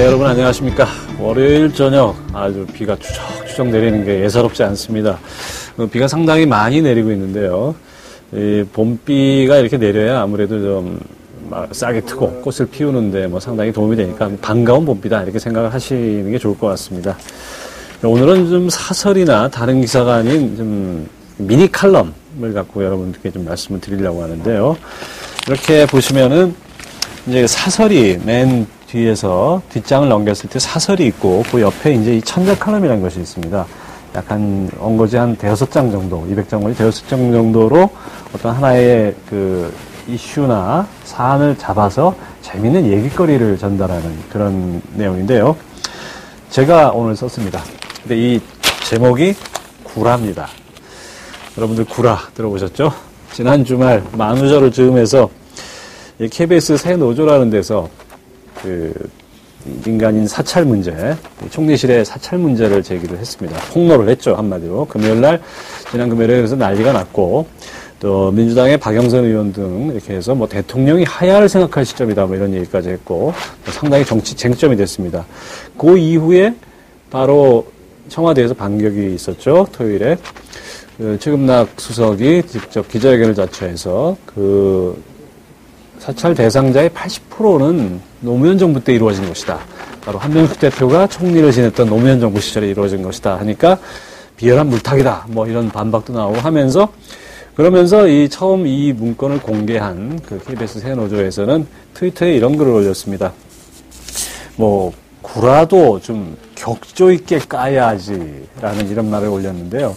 네, 여러분 안녕하십니까. 월요일 저녁 아주 비가 추적추적 내리는 게 예사롭지 않습니다. 비가 상당히 많이 내리고 있는데요. 이 봄비가 이렇게 내려야 아무래도 좀 싹이 트고 꽃을 피우는데 상당히 도움이 되니까 반가운 봄비다 이렇게 생각을 하시는 게 좋을 것 같습니다. 오늘은 좀 사설이나 다른 기사가 아닌 좀 미니 칼럼을 갖고 여러분들께 좀 말씀을 드리려고 하는데요. 이렇게 보시면은 이제 사설이 맨 뒤에서 뒷장을 넘겼을 때 사설이 있고 그 옆에 이제 이 천자 칼럼이라는 것이 있습니다. 약간 엉거지 한 대여섯 장 정도, 200장권이 대여섯 장 정도로 어떤 하나의 그 이슈나 사안을 잡아서 재미있는 얘기거리를 전달하는 그런 내용인데요. 제가 오늘 썼습니다. 근데 이 제목이 구라입니다. 여러분들 구라 들어보셨죠? 지난 주말 만우절을 즈음해서 KBS 새 노조라는 데서 그 민간인 사찰 문제, 총리실의 사찰 문제를 제기를 했습니다. 폭로를 했죠, 한마디로. 지난 금요일에 그래서 난리가 났고, 또 민주당의 박영선 의원 등 이렇게 해서 대통령이 하야를 생각할 시점이다 이런 얘기까지 했고, 상당히 정치 쟁점이 됐습니다. 그 이후에 바로 청와대에서 반격이 있었죠, 토요일에. 최금락 수석이 직접 기자회견을 자처해서 사찰 대상자의 80%는 노무현 정부 때 이루어진 것이다. 바로 한명숙 대표가 총리를 지냈던 노무현 정부 시절에 이루어진 것이다 하니까 비열한 물타기다. 이런 반박도 나오고 그러면서 처음 이 문건을 공개한 KBS 새 노조에서는 트위터에 이런 글을 올렸습니다. 구라도 좀 격조 있게 까야지라는 이런 말을 올렸는데요.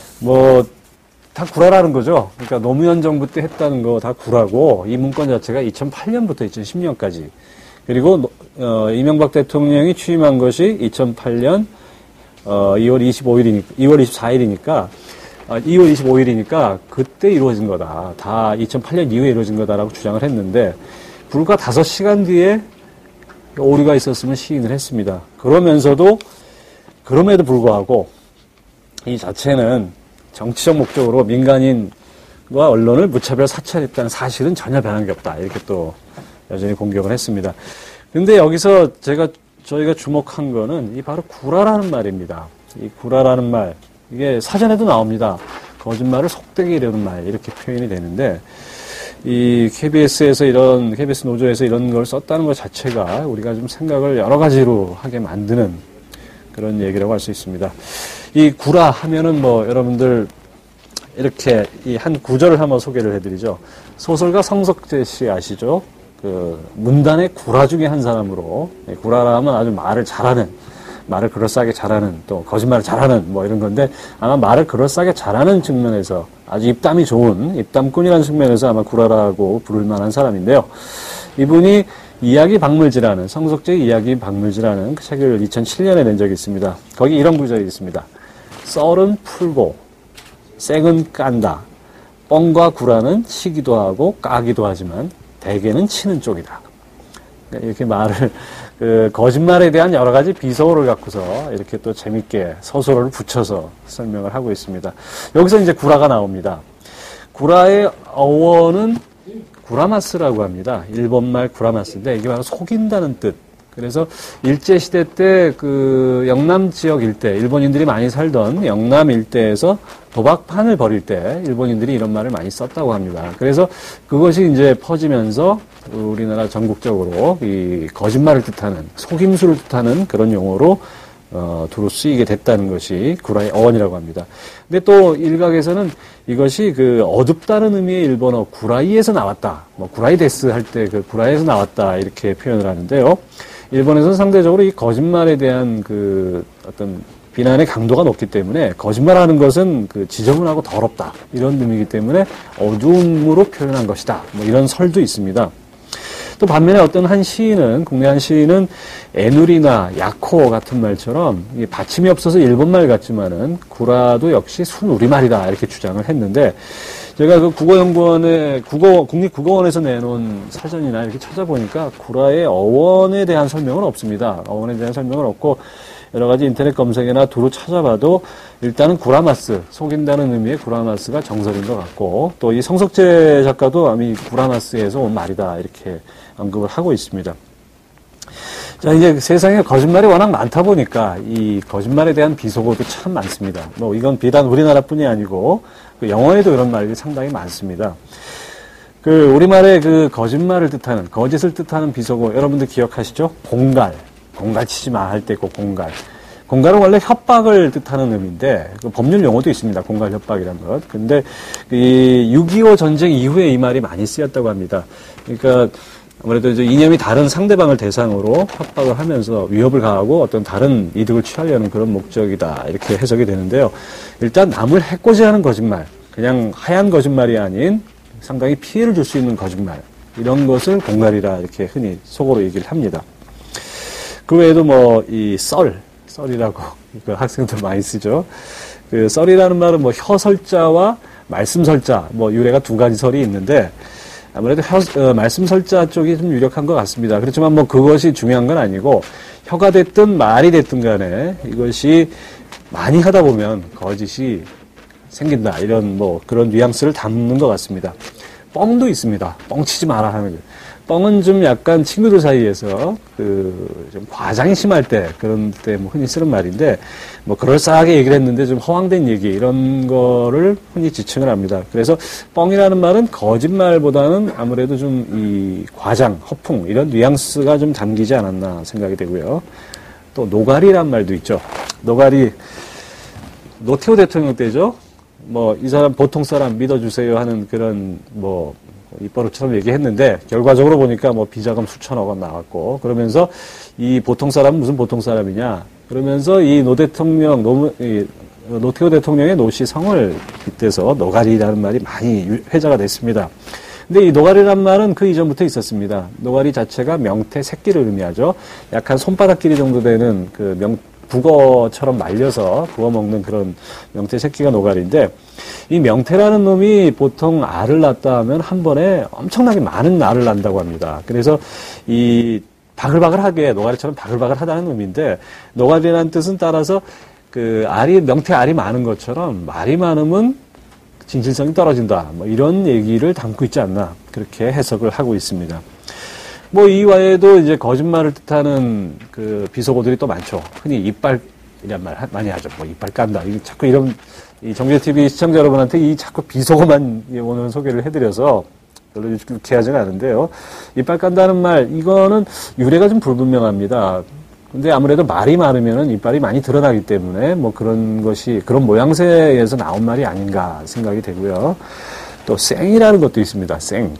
다 구라라는 거죠. 그러니까 노무현 정부 때 했다는 거 다 구라고 이 문건 자체가 2008년부터 2010년까지 그리고 이명박 대통령이 취임한 것이 2008년 2월 24일이니까 2월 25일이니까 그때 이루어진 거다. 다 2008년 이후에 이루어진 거다라고 주장을 했는데 불과 5시간 뒤에 오류가 있었으면 시인을 했습니다. 그럼에도 불구하고 이 자체는 정치적 목적으로 민간인과 언론을 무차별 사찰했다는 사실은 전혀 변한 게 없다. 이렇게 또 여전히 공격을 했습니다. 근데 여기서 저희가 주목한 거는 바로 구라라는 말입니다. 이 구라라는 말, 이게 사전에도 나옵니다. 거짓말을 속되게 이르는 말, 이렇게 표현이 되는데, 이 KBS 노조에서 이런 걸 썼다는 것 자체가 우리가 좀 생각을 여러 가지로 하게 만드는 그런 얘기라고 할 수 있습니다. 이 구라 하면은 여러분들 이렇게 이 한 구절을 한번 소개를 해드리죠. 소설가 성석재 씨 아시죠? 문단의 구라 중에 한 사람으로, 구라라 하면 아주 말을 그럴싸하게 잘하는, 또 거짓말을 잘하는 이런 건데 아마 말을 그럴싸하게 잘하는 측면에서 아주 입담이 좋은 입담꾼이라는 측면에서 아마 구라라고 부를 만한 사람인데요. 이분이 성석재의 이야기 박물지라는 그 책을 2007년에 낸 적이 있습니다. 거기 이런 구절이 있습니다. 썰은 풀고 쌩은 깐다. 뻥과 구라는 치기도 하고 까기도 하지만 대개는 치는 쪽이다. 이렇게 거짓말에 대한 여러 가지 비서어를 갖고서 이렇게 또 재밌게 서술어를 붙여서 설명을 하고 있습니다. 여기서 이제 구라가 나옵니다. 구라의 어원은 구라마스라고 합니다. 일본말 구라마스인데 이게 바로 속인다는 뜻. 그래서 일제시대 때 영남 지역 일대, 일본인들이 많이 살던 영남 일대에서 도박판을 벌일 때 일본인들이 이런 말을 많이 썼다고 합니다. 그래서 그것이 이제 퍼지면서 우리나라 전국적으로 이 거짓말을 뜻하는, 속임수를 뜻하는 그런 용어로 두루 쓰이게 됐다는 것이 구라의 어원이라고 합니다. 근데 또 일각에서는 이것이 어둡다는 의미의 일본어 구라이에서 나왔다. 구라이데스 할 때 구라이에서 나왔다. 이렇게 표현을 하는데요. 일본에서는 상대적으로 이 거짓말에 대한 어떤 비난의 강도가 높기 때문에 거짓말하는 것은 지저분하고 더럽다. 이런 의미이기 때문에 어두움으로 표현한 것이다. 이런 설도 있습니다. 또 반면에 국내 한 시인은 애누리나 야코 같은 말처럼 받침이 없어서 일본말 같지만은 구라도 역시 순우리말이다 이렇게 주장을 했는데 제가 국립국어원에서 내놓은 사전이나 이렇게 찾아보니까 구라의 어원에 대한 설명은 없습니다. 어원에 대한 설명은 없고 여러 가지 인터넷 검색이나 두루 찾아봐도 일단은 구라마스, 속인다는 의미의 구라마스가 정설인 것 같고 또 이 성석재 작가도 아마 이 구라마스에서 온 말이다 이렇게 언급을 하고 있습니다. 자, 이제 세상에 거짓말이 워낙 많다 보니까 이 거짓말에 대한 비속어도 참 많습니다. 뭐 이건 비단 우리나라뿐이 아니고 그 영어에도 이런 말이 상당히 많습니다. 그 우리말의 그 거짓말을 뜻하는 거짓을 뜻하는 비속어 여러분들 기억하시죠? 공갈 치지 마 할 때 꼭 공갈. 공갈은 원래 협박을 뜻하는 의미인데 그 법률 용어도 있습니다. 공갈 협박이라는 것. 근데 이 6.25 전쟁 이후에 이 말이 많이 쓰였다고 합니다. 그러니까 아무래도 이제 이념이 다른 상대방을 대상으로 협박을 하면서 위협을 가하고 어떤 다른 이득을 취하려는 그런 목적이다. 이렇게 해석이 되는데요. 일단 남을 해코지하는 거짓말, 그냥 하얀 거짓말이 아닌 상당히 피해를 줄 수 있는 거짓말, 이런 것을 공갈이라 이렇게 흔히 속어로 얘기를 합니다. 그 외에도 뭐 이 썰이라고 그 학생들 많이 쓰죠. 그 썰이라는 말은 뭐 혀설자와 말씀설자, 뭐 유래가 두 가지 설이 있는데 아무래도 말씀설자 쪽이 좀 유력한 것 같습니다. 그렇지만 뭐 그것이 중요한 건 아니고 혀가 됐든 말이 됐든 간에 이것이 많이 하다 보면 거짓이 생긴다. 이런 뭐 그런 뉘앙스를 담는 것 같습니다. 뻥도 있습니다. 뻥치지 마라 하는 거. 뻥은 좀 약간 친구들 사이에서 좀 과장이 심할 때 그런 때 뭐 흔히 쓰는 말인데 뭐 그럴싸하게 얘기를 했는데 좀 허황된 얘기 이런 거를 흔히 지칭을 합니다. 그래서 뻥이라는 말은 거짓말보다는 아무래도 좀 이 과장, 허풍 이런 뉘앙스가 좀 담기지 않았나 생각이 되고요. 또 노가리란 말도 있죠. 노가리 노태우 대통령 때죠. 뭐 이 사람 보통 사람 믿어주세요 하는 그런 뭐 입버릇처럼 얘기했는데 결과적으로 보니까 뭐 비자금 수천억 원 나왔고 그러면서 이 보통 사람은 무슨 보통 사람이냐 그러면서 이 노태우 대통령의 노씨 성을 빗대서 노가리라는 말이 많이 회자가 됐습니다. 근데 이 노가리란 말은 그 이전부터 있었습니다. 노가리 자체가 명태 새끼를 의미하죠. 약 한 손바닥 길이 정도 되는 북어처럼 말려서 구워 먹는 그런 명태 새끼가 노가리인데 이 명태라는 놈이 보통 알을 낳았다 하면 한 번에 엄청나게 많은 알을 낳는다고 합니다. 그래서 이 바글바글하게 노가리처럼 바글바글하다는 의미인데 노가리라는 뜻은 따라서 그 명태 알이 많은 것처럼 말이 많으면 진실성이 떨어진다. 뭐 이런 얘기를 담고 있지 않나 그렇게 해석을 하고 있습니다. 뭐 이외에도 이제 거짓말을 뜻하는 그 비속어들이 또 많죠. 흔히 이빨이란 말 많이 하죠. 뭐 이빨 깐다. 이게 자꾸 이런 이 정규TV 시청자 여러분한테 이 자꾸 비속어만 오늘 소개를 해드려서 별로 유쾌하지는 않은데요. 이빨 깐다는 말 이거는 유래가 좀 불분명합니다. 근데 아무래도 말이 많으면은 이빨이 많이 드러나기 때문에 뭐 그런 모양새에서 나온 말이 아닌가 생각이 되고요. 또 쌩이라는 것도 있습니다. 쌩.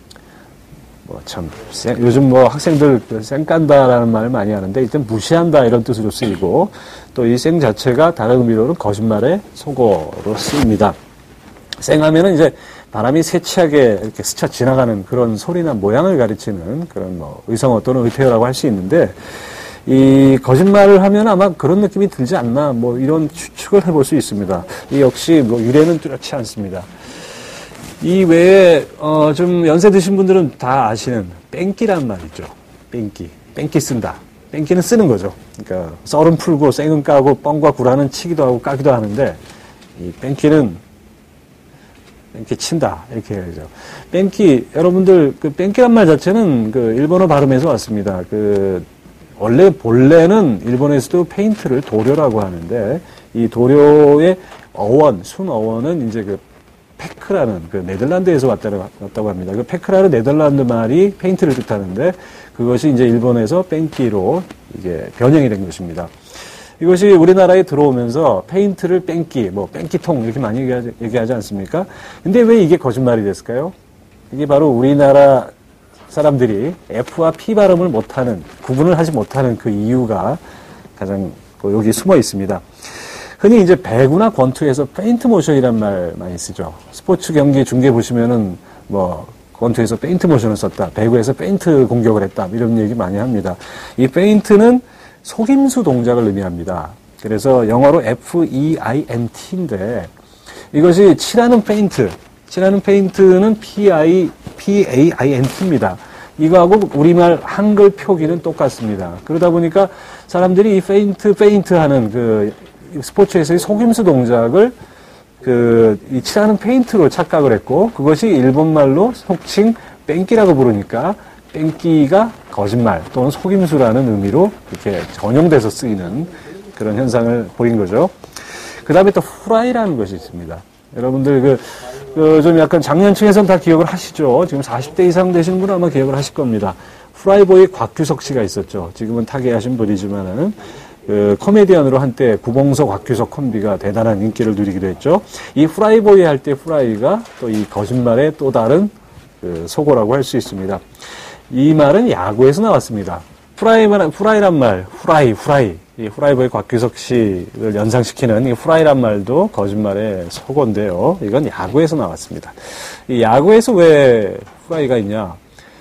요즘 뭐 학생들 쌩 깐다라는 말을 많이 하는데 일단 무시한다 이런 뜻으로 쓰이고 또 이 쌩 자체가 다른 의미로는 거짓말의 속어로 쓰입니다. 쌩하면은 이제 바람이 세치하게 이렇게 스쳐 지나가는 그런 소리나 모양을 가리치는 그런 뭐 의성어 또는 의태어라고 할 수 있는데 이 거짓말을 하면 아마 그런 느낌이 들지 않나 뭐 이런 추측을 해볼 수 있습니다. 이 역시 뭐 유래는 뚜렷지 않습니다. 이 외에 좀 연세 드신 분들은 다 아시는 뺑기라는 말 있죠. 뺑기 쓴다. 뺑기는 쓰는 거죠. 그러니까 썰은 풀고 쌩은 까고 뻥과 구라는 치기도 하고 까기도 하는데 이 뺑기 친다 이렇게 해야죠. 뺑기 여러분들 그 뺑기란 말 자체는 그 일본어 발음에서 왔습니다. 그 원래 본래는 일본에서도 페인트를 도료라고 하는데 이 도료의 순어원은 이제 그 페크라는 그 네덜란드에서 왔다고 합니다. 그 페크라는 네덜란드 말이 페인트를 뜻하는데 그것이 이제 일본에서 뺑기로 이게 변형이 된 것입니다. 이것이 우리나라에 들어오면서 페인트를 뺑기, 뭐 뺑기통 이렇게 많이 얘기하지 않습니까? 근데 왜 이게 거짓말이 됐을까요? 이게 바로 우리나라 사람들이 F와 P 발음을 구분을 하지 못하는 그 이유가 가장 여기 숨어 있습니다. 흔히 이제 배구나 권투에서 페인트 모션이란 말 많이 쓰죠. 스포츠 경기 중계 보시면은 뭐 권투에서 페인트 모션을 썼다. 배구에서 페인트 공격을 했다. 이런 얘기 많이 합니다. 이 페인트는 속임수 동작을 의미합니다. 그래서 영어로 FEINT인데 이것이 칠하는 페인트는 PAINT입니다. 이거하고 우리말 한글 표기는 똑같습니다. 그러다 보니까 사람들이 이 페인트 하는 그 스포츠에서의 속임수 동작을 이 칠하는 페인트로 착각을 했고 그것이 일본말로 속칭 뺑기라고 부르니까 땡기가 거짓말 또는 속임수라는 의미로 이렇게 전용돼서 쓰이는 그런 현상을 보인 거죠. 그 다음에 또 후라이라는 것이 있습니다. 여러분들 좀 약간 장년층에서는 다 기억을 하시죠. 지금 40대 이상 되시는 분은 아마 기억을 하실 겁니다. 후라이보이 곽규석 씨가 있었죠. 지금은 타계하신 분이지만은 코미디언으로 한때 구봉서 곽규석 콤비가 대단한 인기를 누리기도 했죠. 이 후라이보이 할 때 후라이가 또 이 거짓말의 또 다른 속어라고 할 수 있습니다. 이 말은 야구에서 나왔습니다. 후라이란 말, 후라이. 이 후라이보이 곽규석 씨를 연상시키는 이 후라이란 말도 거짓말의 속어인데요. 이건 야구에서 나왔습니다. 이 야구에서 왜 후라이가 있냐?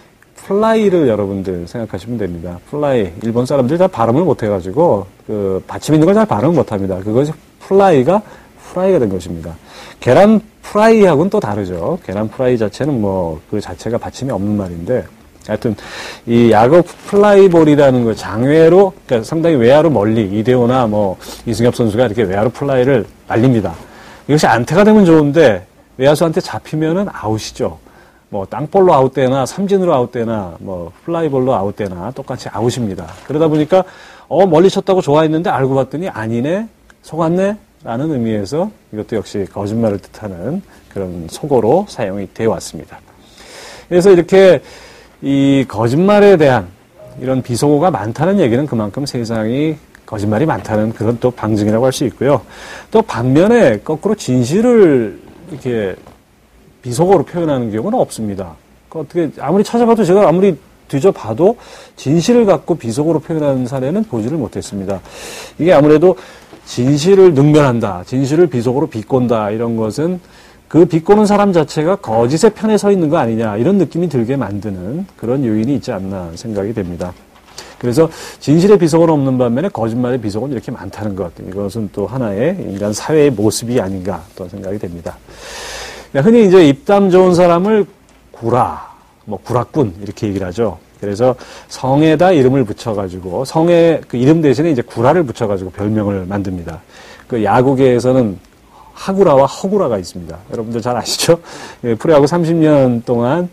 플라이를 여러분들 생각하시면 됩니다. 플라이. 일본 사람들이 다 발음을 못해가지고, 받침 있는 걸 잘 발음을 못합니다. 그것이 플라이가 후라이가 된 것입니다. 계란 프라이하고는 또 다르죠. 계란 프라이 자체는 그 자체가 받침이 없는 말인데, 하여튼, 이 야구 플라이볼이라는 거 장외로, 그러니까 상당히 외야로 멀리, 이대호나 이승엽 선수가 이렇게 외야로 플라이를 날립니다. 이것이 안타가 되면 좋은데, 외야수한테 잡히면은 아웃이죠. 땅볼로 아웃되나, 삼진으로 아웃되나, 플라이볼로 아웃되나, 똑같이 아웃입니다. 그러다 보니까, 멀리 쳤다고 좋아했는데 알고 봤더니 아니네, 속았네, 라는 의미에서 이것도 역시 거짓말을 뜻하는 그런 속어로 사용이 되어 왔습니다. 그래서 이렇게 이 거짓말에 대한 이런 비속어가 많다는 얘기는 그만큼 세상이 거짓말이 많다는 그런 또 방증이라고 할 수 있고요. 또 반면에 거꾸로 진실을 이렇게 비속어로 표현하는 경우는 없습니다. 어떻게 아무리 찾아봐도 제가 아무리 뒤져봐도 진실을 갖고 비속어로 표현하는 사례는 보지를 못했습니다. 이게 아무래도 진실을 능멸한다, 진실을 비속어로 비꼰다 이런 것은 그 비꼬는 사람 자체가 거짓의 편에 서 있는 거 아니냐 이런 느낌이 들게 만드는 그런 요인이 있지 않나 생각이 됩니다. 그래서 진실의 비속어는 없는 반면에 거짓말의 비속어는 이렇게 많다는 것, 이것은 또 하나의 인간 사회의 모습이 아닌가 또 생각이 됩니다. 흔히 이제 입담 좋은 사람을 구라, 구라꾼 이렇게 얘기를 하죠. 그래서 성에다 이름을 붙여가지고 성의 그 이름 대신에 이제 구라를 붙여가지고 별명을 만듭니다. 그 야구계에서는 하구라와 허구라가 있습니다. 여러분들 잘 아시죠? 프로야구 30년 동안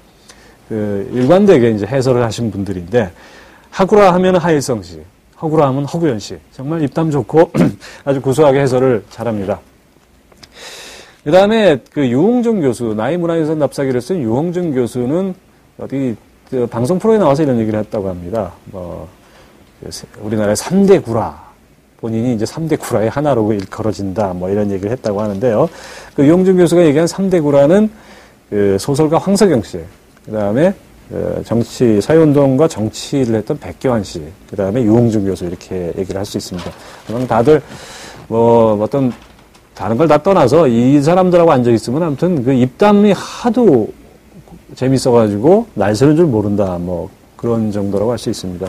일관되게 이제 해설을 하신 분들인데 하구라 하면 하일성 씨, 허구라 하면 허구연 씨. 정말 입담 좋고 아주 구수하게 해설을 잘합니다. 그 다음에 유홍준 교수, 나이문화유산 납사기를 쓴 유홍준 교수는 어디 방송 프로에 나와서 이런 얘기를 했다고 합니다. 우리나라의 3대 구라. 본인이 이제 3대 구라의 하나로 일컬어진다. 이런 얘기를 했다고 하는데요. 유홍준 교수가 얘기한 3대 구라는 소설가 황석영 씨, 그 다음에 정치, 사회운동과 정치를 했던 백교환 씨, 그 다음에 유홍준 교수 이렇게 얘기를 할 수 있습니다. 그럼 다들 어떤 다른 걸 다 떠나서 이 사람들하고 앉아있으면 아무튼 입담이 하도 재밌어가지고 날 서는 줄 모른다. 그런 정도라고 할 수 있습니다.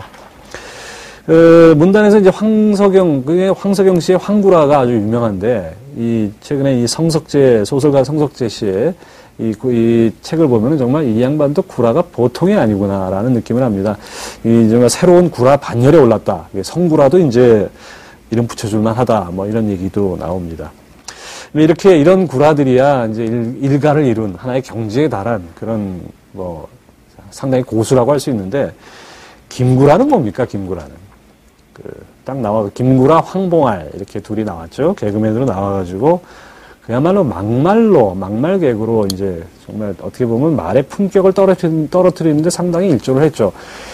문단에서 이제 황석영 씨의 황구라가 아주 유명한데, 최근에 이 소설가 성석재 씨의 이 책을 보면은 정말 이 양반도 구라가 보통이 아니구나라는 느낌을 합니다. 정말 새로운 구라 반열에 올랐다. 성구라도 이제 이름 붙여줄만 하다. 이런 얘기도 나옵니다. 이런 구라들이야 이제 일가를 이룬 하나의 경지에 달한 그런 상당히 고수라고 할 수 있는데, 김구라는 뭡니까? 김구라는 딱 나와 김구라, 황봉알 이렇게 둘이 나왔죠. 개그맨으로 나와가지고 그야말로 막말 개그로 이제 정말 어떻게 보면 말의 품격을 떨어뜨리는데 상당히 일조를 했죠.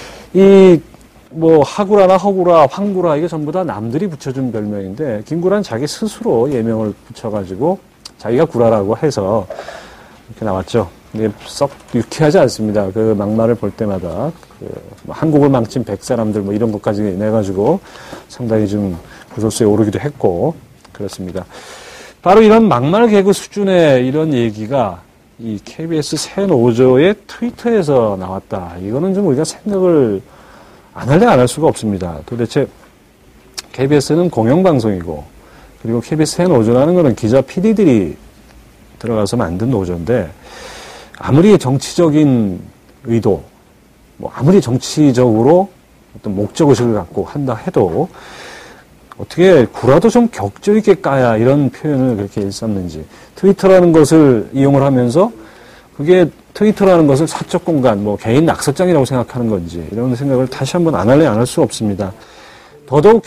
하구라나 허구라, 황구라, 이게 전부 다 남들이 붙여준 별명인데, 김구라는 자기 스스로 예명을 붙여가지고, 자기가 구라라고 해서, 이렇게 나왔죠. 근데 썩 유쾌하지 않습니다. 막말을 볼 때마다, 한국을 망친 100사람들, 이런 것까지 내가지고, 상당히 좀 구설수에 오르기도 했고, 그렇습니다. 바로 이런 막말 개그 수준의 이런 얘기가, 이 KBS 새 노조의 트위터에서 나왔다. 이거는 좀 우리가 생각을 안 할 수가 없습니다. 도대체 KBS는 공영방송이고, 그리고 KBS 새 노조라는 것은 기자 PD들이 들어가서 만든 노조인데, 아무리 정치적인 의도, 아무리 정치적으로 어떤 목적의식을 갖고 한다 해도, 어떻게 구라도 좀 격조 있게 까야 이런 표현을 그렇게 썼는지, 트위터라는 것을 이용을 하면서 그게 트위터라는 것을 사적 공간, 뭐 개인 낙서장이라고 생각하는 건지 이런 생각을 다시 한번 안 할래 안 할 수 없습니다. 더더욱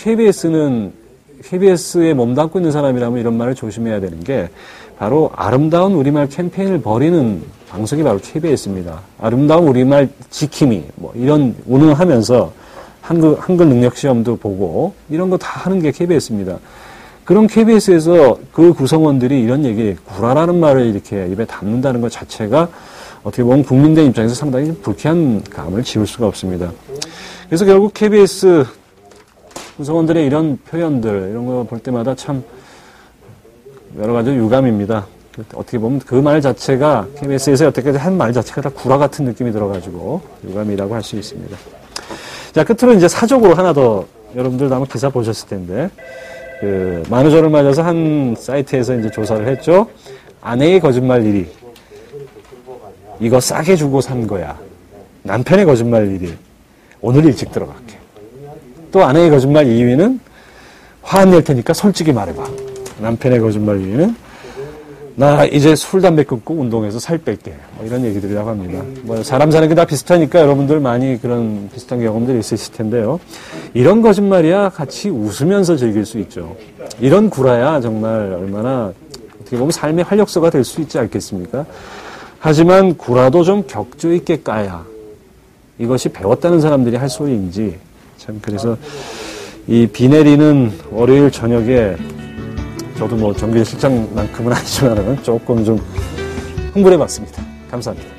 KBS에 몸담고 있는 사람이라면 이런 말을 조심해야 되는 게 바로 아름다운 우리말 캠페인을 벌이는 방송이 바로 KBS입니다. 아름다운 우리말 지킴이 뭐 이런 운운하면서 한글 능력 시험도 보고 이런 거 다 하는 게 KBS입니다. 그런 KBS에서 그 구성원들이 이런 얘기, 구라라는 말을 이렇게 입에 담는다는 것 자체가 어떻게 보면 국민들 입장에서 상당히 불쾌한 감을 지울 수가 없습니다. 그래서 결국 KBS 구성원들의 이런 표현들, 이런 거 볼 때마다 참 여러 가지 유감입니다. 어떻게 보면 그 말 자체가 KBS에서 여태까지 한 말 자체가 다 구라 같은 느낌이 들어가지고 유감이라고 할 수 있습니다. 자, 끝으로 이제 사적으로 하나 더 여러분들도 아마 기사 보셨을 텐데 만우절을 맞아서 한 사이트에서 이제 조사를 했죠. 아내의 거짓말 1위. 이거 싸게 주고 산 거야. 남편의 거짓말 1위. 오늘 일찍 들어갈게. 또 아내의 거짓말 2위는 화 안 낼 테니까 솔직히 말해봐. 남편의 거짓말 2위는 나 이제 술, 담배 끊고 운동해서 살 뺄게. 뭐 이런 얘기들이라고 합니다. 뭐 사람 사는 게 다 비슷하니까 여러분들 많이 그런 비슷한 경험들이 있으실 텐데요. 이런 거짓말이야 같이 웃으면서 즐길 수 있죠. 이런 구라야 정말 얼마나 어떻게 보면 삶의 활력소가 될 수 있지 않겠습니까? 하지만 구라도 좀 격조 있게 까야 이것이 배웠다는 사람들이 할 소리인지 참 그래서 이 비 내리는 월요일 저녁에 저도 뭐 정규 실장만큼은 아니지만은 조금 좀 흥분해 봤습니다. 감사합니다.